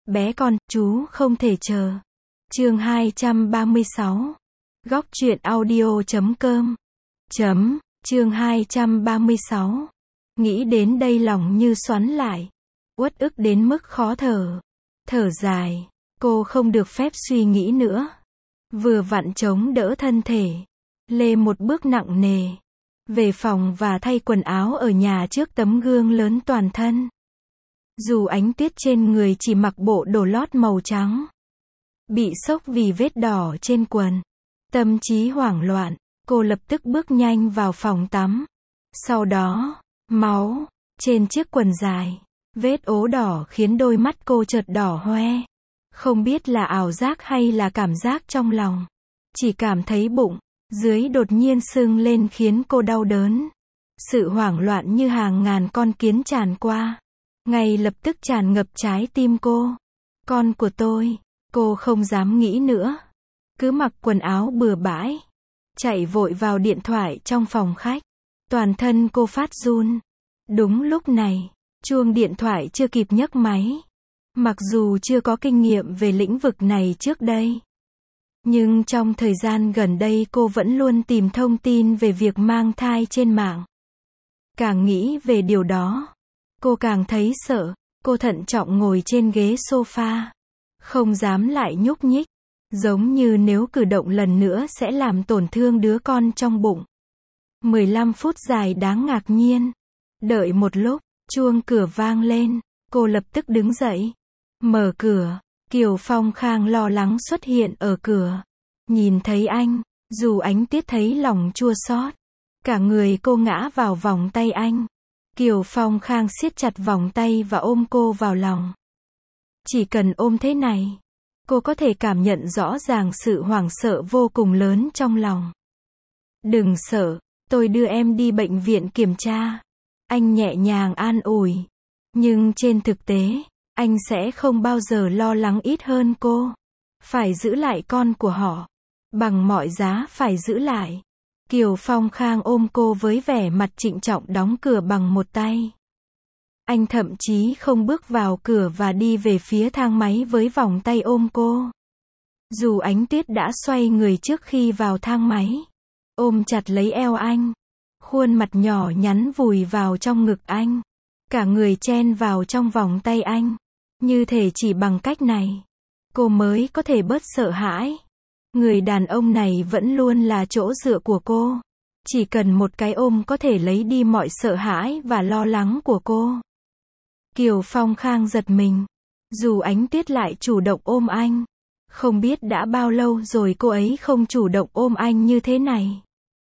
Bé con, chú không thể chờ. Chương 236. Góc truyện audio.com. Chương 236. Nghĩ đến đây lòng như xoắn lại. Uất ức đến mức khó thở. Thở dài. Cô không được phép suy nghĩ nữa. Vừa vặn chống đỡ thân thể. Lê một bước nặng nề. Về phòng và thay quần áo ở nhà trước tấm gương lớn toàn thân. Dù Ánh Tuyết trên người chỉ mặc bộ đồ lót màu trắng. Bị sốc vì vết đỏ trên quần. Tâm trí hoảng loạn, cô lập tức bước nhanh vào phòng tắm. Sau đó, máu, trên chiếc quần dài. Vết ố đỏ khiến đôi mắt cô chợt đỏ hoe. Không biết là ảo giác hay là cảm giác trong lòng. Chỉ cảm thấy bụng dưới đột nhiên sưng lên khiến cô đau đớn. Sự hoảng loạn như hàng ngàn con kiến tràn qua. Ngay lập tức tràn ngập trái tim cô. Con của tôi. Cô không dám nghĩ nữa. Cứ mặc quần áo bừa bãi. Chạy vội vào điện thoại trong phòng khách. Toàn thân cô phát run. Đúng lúc này, chuông điện thoại chưa kịp nhấc máy. Mặc dù chưa có kinh nghiệm về lĩnh vực này trước đây. Nhưng trong thời gian gần đây cô vẫn luôn tìm thông tin về việc mang thai trên mạng. Càng nghĩ về điều đó, cô càng thấy sợ. Cô thận trọng ngồi trên ghế sofa. Không dám lại nhúc nhích. Giống như nếu cử động lần nữa sẽ làm tổn thương đứa con trong bụng. 15 phút dài đáng ngạc nhiên. Đợi một lúc, chuông cửa vang lên. Cô lập tức đứng dậy. Mở cửa. Kiều Phong Khang lo lắng xuất hiện ở cửa. Nhìn thấy anh, dù Ánh Tuyết thấy lòng chua xót. Cả người cô ngã vào vòng tay anh. Kiều Phong Khang siết chặt vòng tay và ôm cô vào lòng. Chỉ cần ôm thế này, cô có thể cảm nhận rõ ràng sự hoảng sợ vô cùng lớn trong lòng. Đừng sợ, tôi đưa em đi bệnh viện kiểm tra. Anh nhẹ nhàng an ủi. Nhưng trên thực tế, anh sẽ không bao giờ lo lắng ít hơn cô. Phải giữ lại con của họ. Bằng mọi giá phải giữ lại. Kiều Phong Khang ôm cô với vẻ mặt trịnh trọng đóng cửa bằng một tay. Anh thậm chí không bước vào cửa và đi về phía thang máy với vòng tay ôm cô. Dù Ánh Tuyết đã xoay người trước khi vào thang máy. Ôm chặt lấy eo anh. Khuôn mặt nhỏ nhắn vùi vào trong ngực anh. Cả người chen vào trong vòng tay anh. Như thể chỉ bằng cách này, cô mới có thể bớt sợ hãi. Người đàn ông này vẫn luôn là chỗ dựa của cô. Chỉ cần một cái ôm có thể lấy đi mọi sợ hãi và lo lắng của cô. Kiều Phong Khang giật mình. Dù Ánh Tuyết lại chủ động ôm anh. Không biết đã bao lâu rồi cô ấy không chủ động ôm anh như thế này.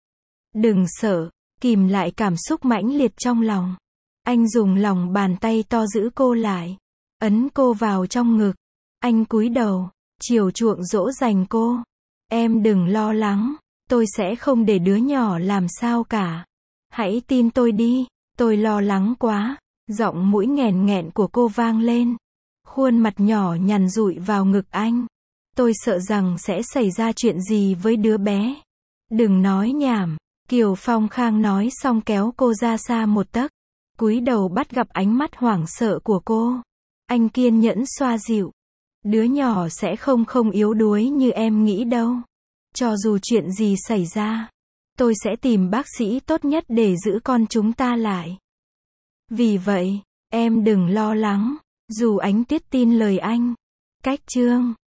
Đừng sợ, kìm lại cảm xúc mãnh liệt trong lòng. Anh dùng lòng bàn tay to giữ cô lại. Ấn cô vào trong ngực. Anh cúi đầu, chiều chuộng dỗ dành cô. Em đừng lo lắng, tôi sẽ không để đứa nhỏ làm sao cả. Hãy tin tôi đi, tôi lo lắng quá. Giọng mũi nghẹn nghẹn của cô vang lên. Khuôn mặt nhỏ nhằn dụi vào ngực anh. Tôi sợ rằng sẽ xảy ra chuyện gì với đứa bé. Đừng nói nhảm. Kiều Phong Khang nói xong kéo cô ra xa một tấc. Cúi đầu bắt gặp ánh mắt hoảng sợ của cô. Anh kiên nhẫn xoa dịu. Đứa nhỏ sẽ không yếu đuối như em nghĩ đâu. Cho dù chuyện gì xảy ra, tôi sẽ tìm bác sĩ tốt nhất để giữ con chúng ta lại. Vì vậy, em đừng lo lắng. Dù Ánh Tuyết tin lời anh. Cách chương